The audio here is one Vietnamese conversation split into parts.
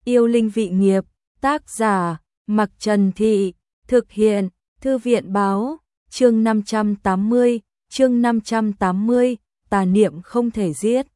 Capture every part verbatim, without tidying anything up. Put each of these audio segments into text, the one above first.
Yêu linh vị nghiệp, tác giả, Mặc Trần Thị, thực hiện, Thư viện báo, chương năm trăm tám mươi, chương năm trăm tám mươi, tà niệm không thể giết.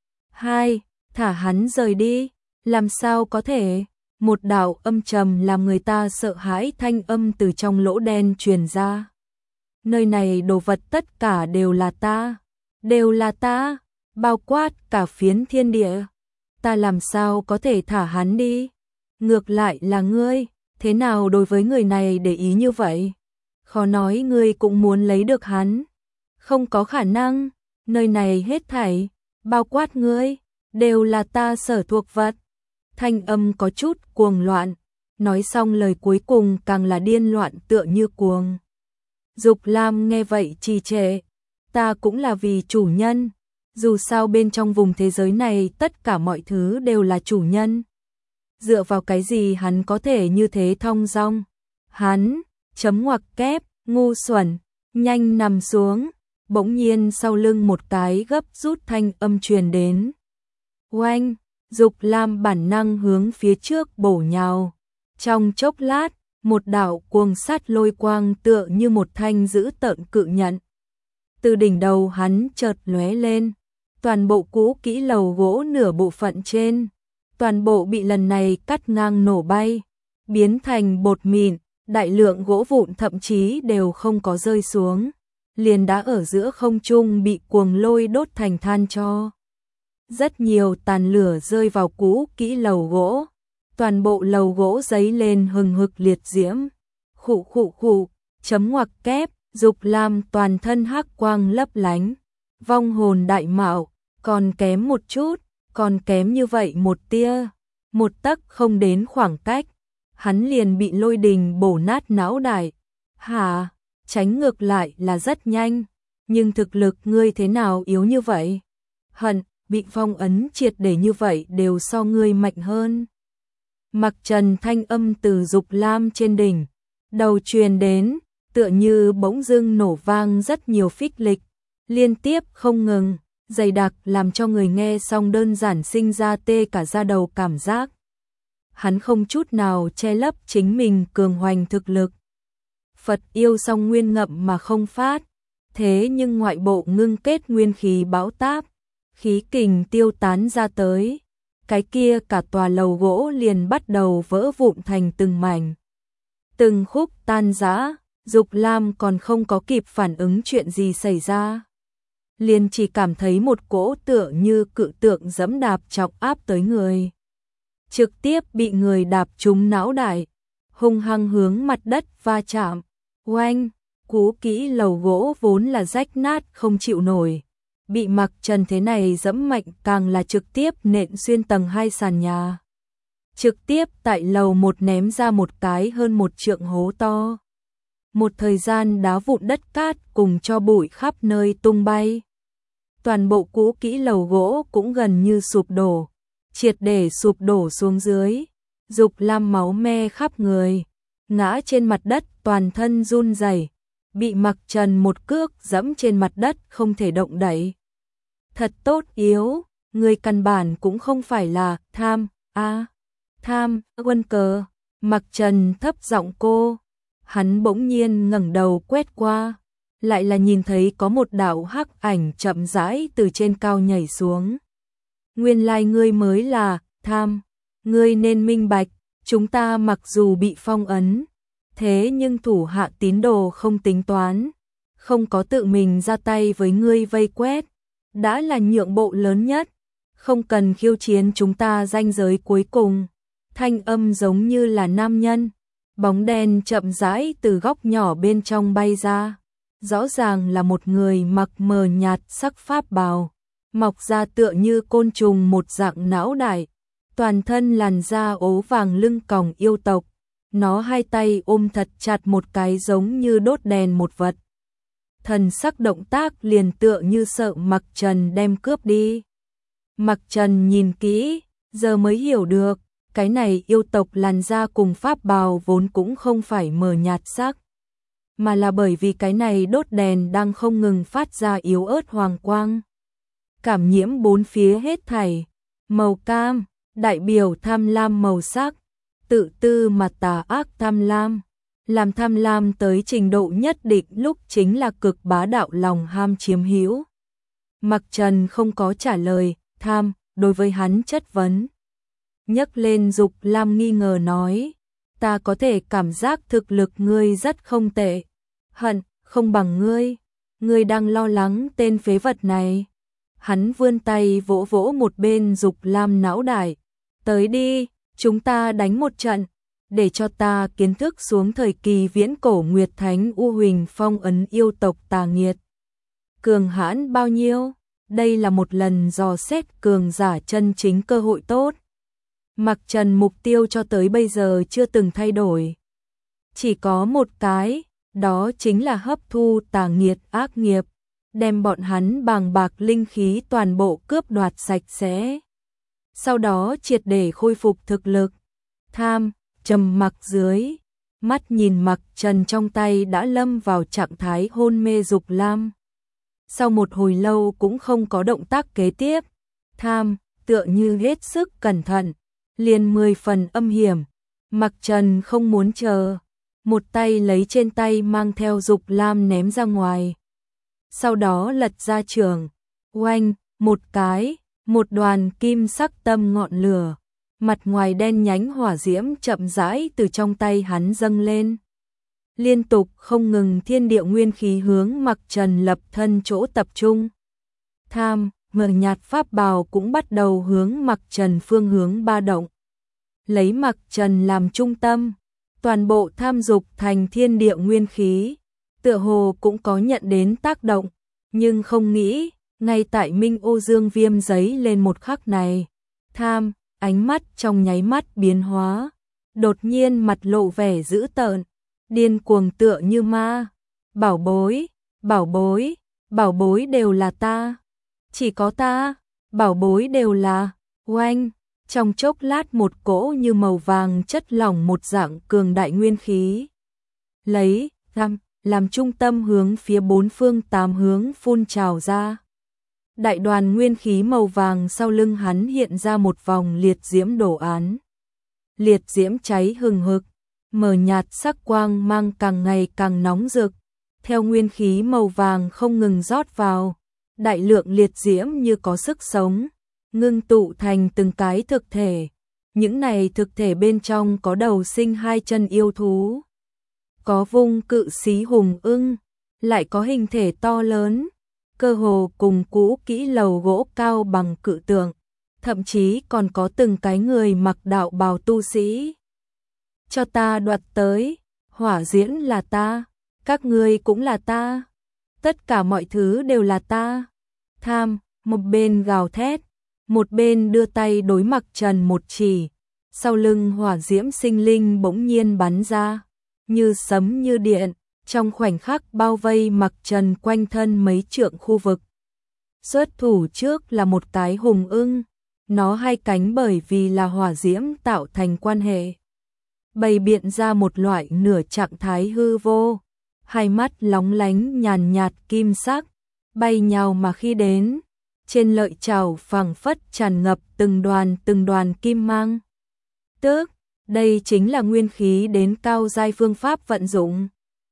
hai. Thả hắn rời đi, làm sao có thể? Một đạo âm trầm làm người ta sợ hãi thanh âm từ trong lỗ đen truyền ra. Nơi này đồ vật tất cả đều là ta, đều là ta, bao quát cả phiến thiên địa. Ta làm sao có thể thả hắn đi? Ngược lại là ngươi, thế nào đối với người này để ý như vậy? Khó nói ngươi cũng muốn lấy được hắn. Không có khả năng, nơi này hết thảy, bao quát ngươi, đều là ta sở thuộc vật. Thanh âm có chút cuồng loạn, nói xong lời cuối cùng càng là điên loạn tựa như cuồng. Dục Lam nghe vậy trì trệ, ta cũng là vì chủ nhân, dù sao bên trong vùng thế giới này tất cả mọi thứ đều là chủ nhân. Dựa vào cái gì hắn có thể như thế thong dong? Hắn, chấm ngoặc kép, ngu xuẩn, nhanh nằm xuống. Bỗng nhiên sau lưng một cái gấp rút thanh âm truyền đến. Oanh, Dục Lam bản năng hướng phía trước bổ nhào. Trong chốc lát, một đạo cuồng sát lôi quang tựa như một thanh dữ tợn cự nhận. Từ đỉnh đầu hắn chợt lóe lên, toàn bộ cũ kỹ lầu gỗ nửa bộ phận trên, toàn bộ bị lần này cắt ngang nổ bay, biến thành bột mịn, đại lượng gỗ vụn thậm chí đều không có rơi xuống, liền đã ở giữa không trung bị cuồng lôi đốt thành than tro. Rất nhiều tàn lửa rơi vào cũ kỹ lầu gỗ, toàn bộ lầu gỗ giấy lên hừng hực liệt diễm. Khụ khụ khụ, chấm ngoặc kép, Dục Lam toàn thân hắc quang lấp lánh, vong hồn đại mạo, còn kém một chút, còn kém như vậy một tia, một tấc không đến khoảng cách, hắn liền bị lôi đình bổ nát não đại. Hả, tránh ngược lại là rất nhanh, nhưng thực lực ngươi thế nào yếu như vậy? Hận, bị phong ấn triệt để như vậy đều so ngươi mạnh hơn. Mặc Trần thanh âm từ Dục Lam trên đỉnh đầu truyền đến, tựa như bỗng dưng nổ vang rất nhiều phích lịch, liên tiếp không ngừng, dày đặc làm cho người nghe xong đơn giản sinh ra tê cả da đầu cảm giác. Hắn không chút nào che lấp chính mình cường hoành thực lực. Phật yêu song nguyên ngậm mà không phát, thế nhưng ngoại bộ ngưng kết nguyên khí bão táp, khí kình tiêu tán ra tới, cái kia cả tòa lầu gỗ liền bắt đầu vỡ vụn thành từng mảnh, từng khúc tan rã. Dục Lam còn không có kịp phản ứng chuyện gì xảy ra, liền chỉ cảm thấy một cỗ tựa như cự tượng giẫm đạp chọc áp tới người, trực tiếp bị người đạp trúng não đại, hung hăng hướng mặt đất va chạm. Oanh, cú kỹ lầu gỗ vốn là rách nát không chịu nổi, bị Mặc Trần thế này giẫm mạnh càng là trực tiếp nện xuyên tầng hai sàn nhà, trực tiếp tại lầu một ném ra một cái hơn một trượng hố to. Một thời gian đá vụn đất cát cùng cho bụi khắp nơi tung bay. Toàn bộ cũ kỹ lầu gỗ cũng gần như sụp đổ, triệt để sụp đổ xuống dưới. Dục Lam máu me khắp người, ngã trên mặt đất toàn thân run rẩy, bị Mặc Trần một cước giẫm trên mặt đất không thể động đậy. Thật tốt yếu, người căn bản cũng không phải là tham, a à, tham, quân cờ. Mặc Trần thấp giọng cô. Hắn bỗng nhiên ngẩng đầu quét qua, lại là nhìn thấy có một đạo hắc ảnh chậm rãi từ trên cao nhảy xuống. Nguyên lai ngươi mới là tham, ngươi nên minh bạch, chúng ta mặc dù bị phong ấn, thế nhưng thủ hạ tín đồ không tính toán, không có tự mình ra tay với ngươi vây quét, đã là nhượng bộ lớn nhất, không cần khiêu chiến chúng ta ranh giới cuối cùng. Thanh âm giống như là nam nhân. Bóng đen chậm rãi từ góc nhỏ bên trong bay ra, rõ ràng là một người mặc mờ nhạt sắc pháp bào, mọc ra tựa như côn trùng một dạng não đại, toàn thân làn da ố vàng lưng còng yêu tộc, nó hai tay ôm thật chặt một cái giống như đốt đèn một vật. Thần sắc động tác liền tựa như sợ Mặc Trần đem cướp đi. Mặc Trần nhìn kỹ, giờ mới hiểu được. Cái này yêu tộc làn da cùng pháp bào vốn cũng không phải mờ nhạt sắc, mà là bởi vì cái này đốt đèn đang không ngừng phát ra yếu ớt hoàng quang, cảm nhiễm bốn phía hết thảy, màu cam, đại biểu tham lam màu sắc, tự tư mà tà ác tham lam. Làm tham lam tới trình độ nhất định lúc chính là cực bá đạo lòng ham chiếm hữu. Mặc Trần không có trả lời, tham, đối với hắn chất vấn. Nhấc lên Dục Lam nghi ngờ nói, ta có thể cảm giác thực lực ngươi rất không tệ. Hận, không bằng ngươi. Ngươi đang lo lắng tên phế vật này. Hắn vươn tay vỗ vỗ một bên Dục Lam não đại. Tới đi, chúng ta đánh một trận. Để cho ta kiến thức xuống thời kỳ viễn cổ Nguyệt Thánh U Huỳnh phong ấn yêu tộc tà nghiệt. Cường hãn bao nhiêu? Đây là một lần dò xét cường giả chân chính cơ hội tốt. Mặc Trần mục tiêu cho tới bây giờ chưa từng thay đổi. Chỉ có một cái, đó chính là hấp thu tà nghiệt ác nghiệp, đem bọn hắn bàng bạc linh khí toàn bộ cướp đoạt sạch sẽ. Sau đó triệt để khôi phục thực lực. Tham, trầm mặc dưới, mắt nhìn Mặc Trần trong tay đã lâm vào trạng thái hôn mê Dục Lam. Sau một hồi lâu cũng không có động tác kế tiếp. Tham, tựa như hết sức cẩn thận, liền mười phần âm hiểm. Mặc Trần không muốn chờ, một tay lấy trên tay mang theo Dục Lam ném ra ngoài. Sau đó lật ra trường, oanh, một cái, một đoàn kim sắc tâm ngọn lửa, mặt ngoài đen nhánh hỏa diễm chậm rãi từ trong tay hắn dâng lên. Liên tục không ngừng thiên địa nguyên khí hướng Mặc Trần lập thân chỗ tập trung. Tham, mờ nhạt pháp bào cũng bắt đầu hướng Mặc Trần phương hướng ba động. Lấy Mặc Trần làm trung tâm, toàn bộ tham dục thành thiên địa nguyên khí, tựa hồ cũng có nhận đến tác động, nhưng không nghĩ, ngay tại Minh Ô Dương Viêm giấy lên một khắc này, tham, ánh mắt trong nháy mắt biến hóa, đột nhiên mặt lộ vẻ dữ tợn, điên cuồng tựa như ma. Bảo bối, bảo bối, bảo bối đều là ta, chỉ có ta, bảo bối đều là, oanh. Trong chốc lát một cỗ như màu vàng chất lỏng một dạng cường đại nguyên khí. Lấy, tham, làm trung tâm hướng phía bốn phương tám hướng phun trào ra. Đại đoàn nguyên khí màu vàng sau lưng hắn hiện ra một vòng liệt diễm đồ án. Liệt diễm cháy hừng hực, mờ nhạt sắc quang mang càng ngày càng nóng rực. Theo nguyên khí màu vàng không ngừng rót vào, đại lượng liệt diễm như có sức sống, ngưng tụ thành từng cái thực thể. Những này thực thể bên trong có đầu sinh hai chân yêu thú, có vung cự xí hùng ưng, lại có hình thể to lớn, cơ hồ cùng cũ kỹ lầu gỗ cao bằng cự tượng, thậm chí còn có từng cái người mặc đạo bào tu sĩ. Cho ta đoạt tới, hỏa diễn là ta, các ngươi cũng là ta, tất cả mọi thứ đều là ta. Tham, một bên gào thét, một bên đưa tay đối Mặc Trần một chỉ, sau lưng hỏa diễm sinh linh bỗng nhiên bắn ra, như sấm như điện, trong khoảnh khắc bao vây Mặc Trần quanh thân mấy trượng khu vực. Xuất thủ trước là một cái hùng ưng, nó hai cánh bởi vì là hỏa diễm tạo thành quan hệ, bày biện ra một loại nửa trạng thái hư vô, hai mắt lóng lánh nhàn nhạt kim sắc, bay nhào mà khi đến. Trên lợi chảo phẳng phất tràn ngập từng đoàn từng đoàn kim mang. Tức, đây chính là nguyên khí đến cao giai phương pháp vận dụng.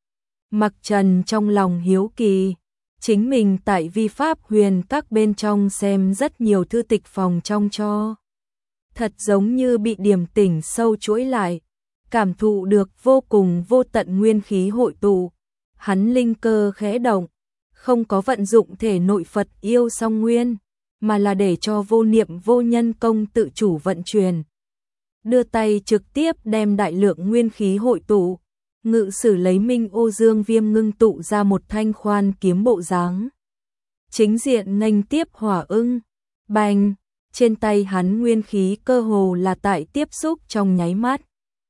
Mặc Trần trong lòng hiếu kỳ, chính mình tại vi pháp huyền các bên trong xem rất nhiều thư tịch phòng trong cho. Thật giống như bị điểm tỉnh sâu chuỗi lại, cảm thụ được vô cùng vô tận nguyên khí hội tụ. Hắn linh cơ khẽ động, không có vận dụng thể nội Phật yêu song nguyên, mà là để cho vô niệm vô nhân công tự chủ vận chuyển. Đưa tay trực tiếp đem đại lượng nguyên khí hội tụ, ngự sử lấy Minh Ô Dương Viêm ngưng tụ ra một thanh khoan kiếm bộ dáng. Chính diện nghênh tiếp hỏa ưng, bành, trên tay hắn nguyên khí cơ hồ là tại tiếp xúc trong nháy mắt,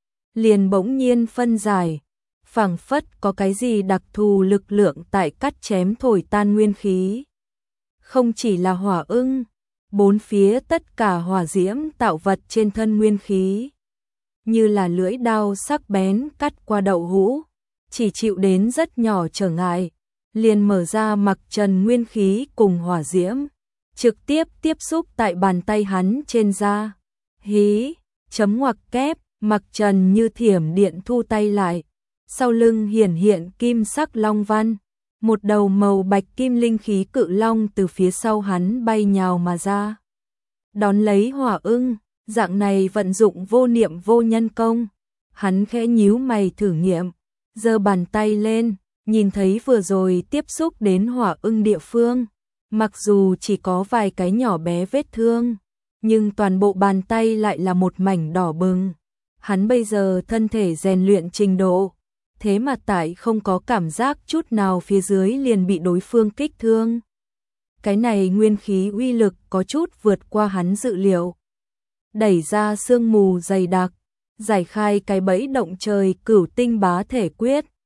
liền bỗng nhiên phân giải, phảng phất có cái gì đặc thù lực lượng tại cắt chém thổi tan nguyên khí. Không chỉ là hỏa ưng, bốn phía tất cả hỏa diễm tạo vật trên thân nguyên khí, như là lưỡi đao sắc bén cắt qua đậu hũ, chỉ chịu đến rất nhỏ trở ngại, liền mở ra Mặc Trần nguyên khí cùng hỏa diễm, trực tiếp tiếp xúc tại bàn tay hắn trên da, Hí, chấm ngoặc kép, Mặc Trần như thiểm điện thu tay lại. Sau lưng hiển hiện kim sắc long văn, một đầu màu bạch kim linh khí cự long từ phía sau hắn bay nhào mà ra. Đón lấy Hỏa Ưng, dạng này vận dụng vô niệm vô nhân công. Hắn khẽ nhíu mày thử nghiệm, giơ bàn tay lên, nhìn thấy vừa rồi tiếp xúc đến Hỏa Ưng địa phương. Mặc dù chỉ có vài cái nhỏ bé vết thương, nhưng toàn bộ bàn tay lại là một mảnh đỏ bừng. Hắn bây giờ thân thể rèn luyện trình độ, thế mà tại không có cảm giác chút nào phía dưới liền bị đối phương kích thương. Cái này nguyên khí uy lực có chút vượt qua hắn dự liệu. Đẩy ra sương mù dày đặc, giải khai cái bẫy động trời Cửu Tinh Bá Thể Quyết,